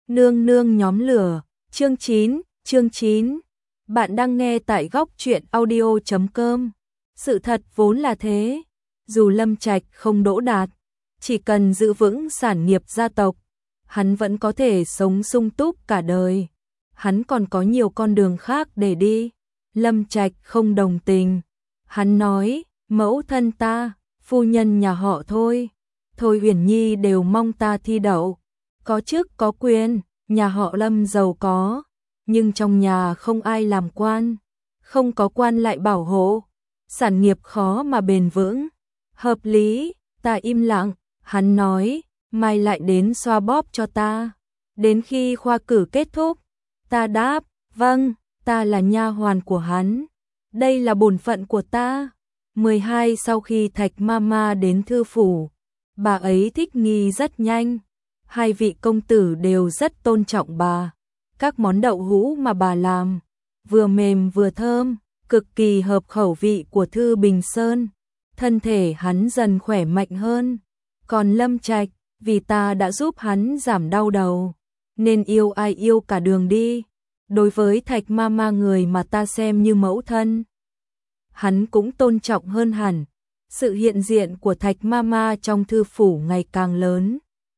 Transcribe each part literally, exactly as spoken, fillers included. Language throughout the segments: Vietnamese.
Nương nương nhóm lửa, chương chín, chương chín. Bạn đang nghe tại góc truyện audio chấm com. Sự thật vốn là thế, dù Lâm Trạch không đỗ đạt, chỉ cần giữ vững sản nghiệp gia tộc, hắn vẫn có thể sống sung túc cả đời. Hắn còn có nhiều con đường khác để đi. Lâm Trạch không đồng tình. Hắn nói, mẫu thân ta, phu nhân nhà họ Thôi, Thôi Uyển Nhi đều mong ta thi đậu. Có chức có quyền, nhà họ Lâm giàu có, nhưng trong nhà không ai làm quan, không có quan lại bảo hộ, sản nghiệp khó mà bền vững. Hợp lý, ta im lặng. Hắn nói, mai lại đến xoa bóp cho ta, đến khi khoa cử kết thúc. Ta đáp, vâng, ta là nha hoàn của hắn, đây là bổn phận của ta. mười hai Sau khi Thạch Mama đến thư phủ, bà ấy thích nghi rất nhanh. Hai vị công tử đều rất tôn trọng bà. Các món đậu hũ mà bà làm, vừa mềm vừa thơm, cực kỳ hợp khẩu vị của Thư Bình Sơn. Thân thể hắn dần khỏe mạnh hơn. Còn Lâm Trạch, vì ta đã giúp hắn giảm đau đầu, nên yêu ai yêu cả đường đi. Đối với Thạch Mama, người mà ta xem như mẫu thân, hắn cũng tôn trọng hơn hẳn. Sự hiện diện của Thạch Mama trong thư phủ ngày càng lớn.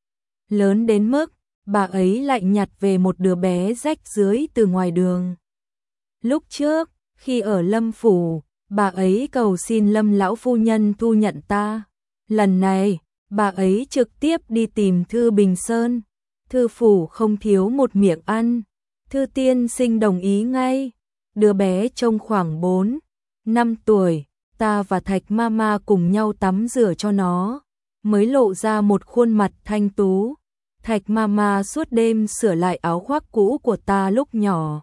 Lớn đến mức, bà ấy lại nhặt về một đứa bé rách rưới từ ngoài đường. Lúc trước, khi ở Lâm phủ, bà ấy cầu xin Lâm lão phu nhân thu nhận ta. Lần này, bà ấy trực tiếp đi tìm Thư Bình Sơn. Thư phủ không thiếu một miệng ăn. Thư tiên sinh đồng ý ngay. Đứa bé trông khoảng bốn, năm tuổi, ta và Thạch Mama cùng nhau tắm rửa cho nó, mới lộ ra một khuôn mặt thanh tú. Thạch Mama suốt đêm sửa lại áo khoác cũ của ta lúc nhỏ,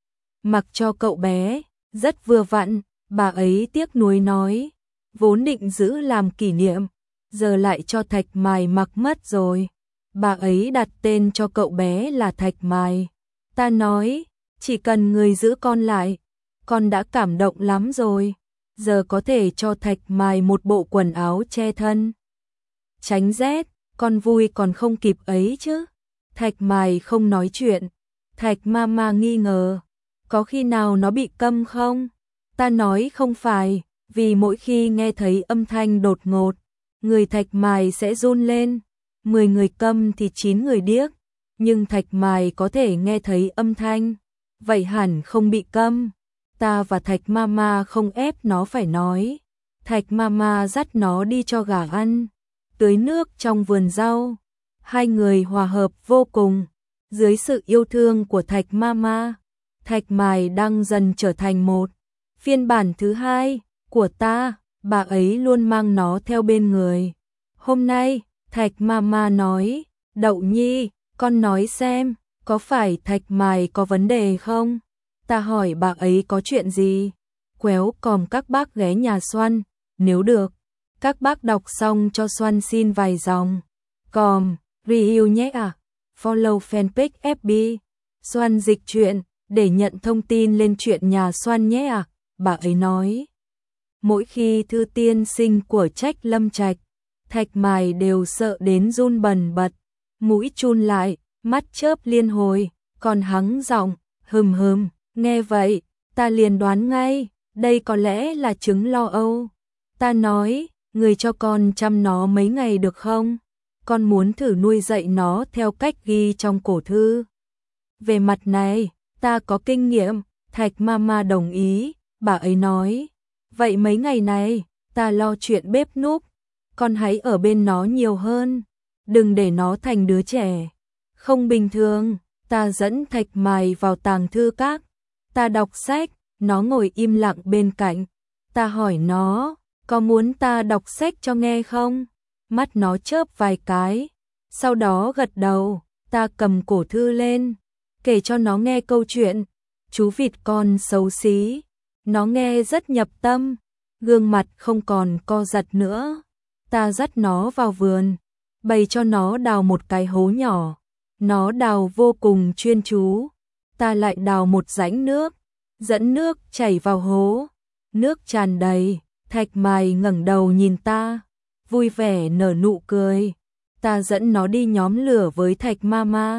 mặc cho cậu bé, rất vừa vặn. Bà ấy tiếc nuối nói, vốn định giữ làm kỷ niệm, giờ lại cho Thạch Mài mặc mất rồi. Bà ấy đặt tên cho cậu bé là Thạch Mài. Ta nói, chỉ cần người giữ con lại, con đã cảm động lắm rồi. Giờ có thể cho Thạch Mài một bộ quần áo che thân, tránh rét, con vui còn không kịp ấy chứ. Thạch Mài không nói chuyện. Thạch Mama nghi ngờ, có khi nào nó bị câm không? Ta nói không phải, vì mỗi khi nghe thấy âm thanh đột ngột, người Thạch Mài sẽ run lên. Mười người câm thì chín người điếc, nhưng Thạch Mài có thể nghe thấy âm thanh, vậy hẳn không bị câm. Ta và Thạch Mama không ép nó phải nói. Thạch Mama dắt nó đi cho gà ăn, tưới nước trong vườn rau. Hai người hòa hợp vô cùng. Dưới sự yêu thương của Thạch Mama, Thạch Mài đang dần trở thành một phiên bản thứ hai của ta. Bà ấy luôn mang nó theo bên người. Hôm nay, Thạch Mama nói, Đậu Nhi, con nói xem, có phải Thạch Mài có vấn đề không? Ta hỏi bà ấy có chuyện gì. Quéo còm các bác ghé nhà Xoan, nếu được, các bác đọc xong cho Xoan xin vài dòng. Còm, review nhé à. Follow fanpage ép bê. Xoan dịch truyện, để nhận thông tin lên chuyện nhà Xoan nhé à. Bà ấy nói, mỗi khi Thư tiên sinh của trách Lâm Trạch, Thạch Mài đều sợ đến run bần bật, mũi chun lại, mắt chớp liên hồi, còn hắng giọng, hừm hừm. Nghe vậy, ta liền đoán ngay, đây có lẽ là chứng lo âu. Ta nói, người cho con chăm nó mấy ngày được không? Con muốn thử nuôi dạy nó theo cách ghi trong cổ thư. Về mặt này, ta có kinh nghiệm. Thạch Mama đồng ý. Bà ấy nói, vậy mấy ngày này, ta lo chuyện bếp núc, con hãy ở bên nó nhiều hơn, đừng để nó thành đứa trẻ không bình thường. Ta dẫn Thạch Mài vào tàng thư các, ta đọc sách, nó ngồi im lặng bên cạnh. Ta hỏi nó, có muốn ta đọc sách cho nghe không? Mắt nó chớp vài cái, sau đó gật đầu. Ta cầm cổ thư lên, kể cho nó nghe câu chuyện chú vịt con xấu xí. Nó nghe rất nhập tâm, gương mặt không còn co giật nữa. Ta dắt nó vào vườn, bày cho nó đào một cái hố nhỏ. Nó đào vô cùng chuyên chú. Ta lại đào một rãnh nước, dẫn nước chảy vào hố. Nước tràn đầy. Thạch Mài ngẩng đầu nhìn ta, vui vẻ nở nụ cười. Ta dẫn nó đi nhóm lửa với Thạch Mama.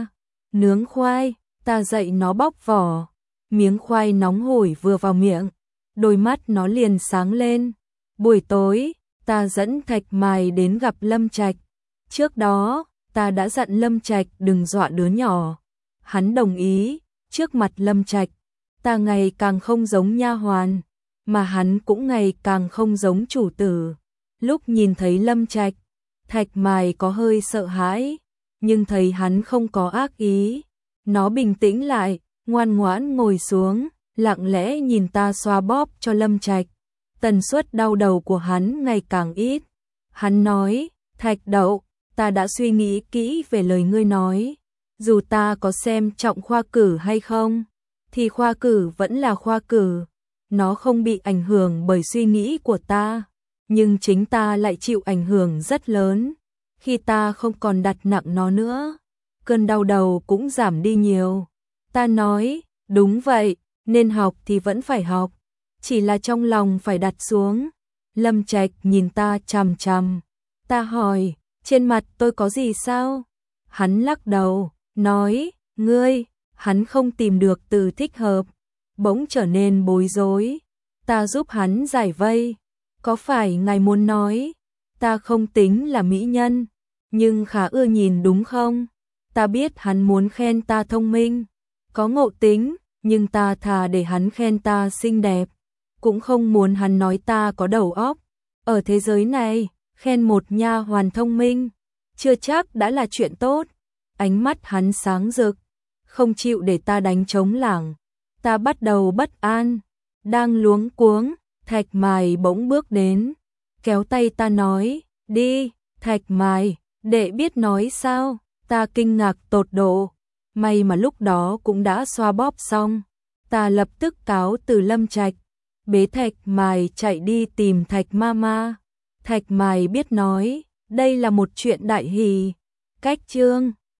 Nướng khoai, ta dạy nó bóc vỏ. Miếng khoai nóng hổi vừa vào miệng, đôi mắt nó liền sáng lên. Buổi tối, ta dẫn Thạch Mài đến gặp Lâm Trạch. Trước đó, ta đã dặn Lâm Trạch đừng dọa đứa nhỏ. Hắn đồng ý, trước mặt Lâm Trạch, ta ngày càng không giống nha hoàn, mà hắn cũng ngày càng không giống chủ tử. Lúc nhìn thấy Lâm Trạch, Thạch Mài có hơi sợ hãi, nhưng thấy hắn không có ác ý, nó bình tĩnh lại, ngoan ngoãn ngồi xuống, lặng lẽ nhìn ta xoa bóp cho Lâm Trạch. Tần suất đau đầu của hắn ngày càng ít. Hắn nói, Thạch Đậu, ta đã suy nghĩ kỹ về lời ngươi nói. Dù ta có xem trọng khoa cử hay không, thì khoa cử vẫn là khoa cử. Nó không bị ảnh hưởng bởi suy nghĩ của ta, nhưng chính ta lại chịu ảnh hưởng rất lớn. Khi ta không còn đặt nặng nó nữa, cơn đau đầu cũng giảm đi nhiều. Ta nói, đúng vậy, nên học thì vẫn phải học, chỉ là trong lòng phải đặt xuống. Lâm Trạch nhìn ta chằm chằm. Ta hỏi, trên mặt tôi có gì sao? Hắn lắc đầu, nói, ngươi, hắn không tìm được từ thích hợp, bỗng trở nên bối rối. Ta giúp hắn giải vây. Có phải ngài muốn nói, ta không tính là mỹ nhân, nhưng khá ưa nhìn đúng không? Ta biết hắn muốn khen ta thông minh, có ngộ tính, nhưng ta thà để hắn khen ta xinh đẹp, cũng không muốn hắn nói ta có đầu óc. Ở thế giới này, khen một nha hoàn thông minh, chưa chắc đã là chuyện tốt. Ánh mắt hắn sáng rực, không chịu để ta đánh trống lảng. Ta bắt đầu bất an, đang luống cuống, Thạch Mài bỗng bước đến, kéo tay ta nói, đi. Thạch Mài, đệ biết nói sao? Ta kinh ngạc tột độ, may mà lúc đó cũng đã xoa bóp xong. Ta lập tức cáo từ Lâm Trạch, bế Thạch Mài chạy đi tìm Thạch Mama. Thạch Mài biết nói, đây là một chuyện đại hỷ. Cách chương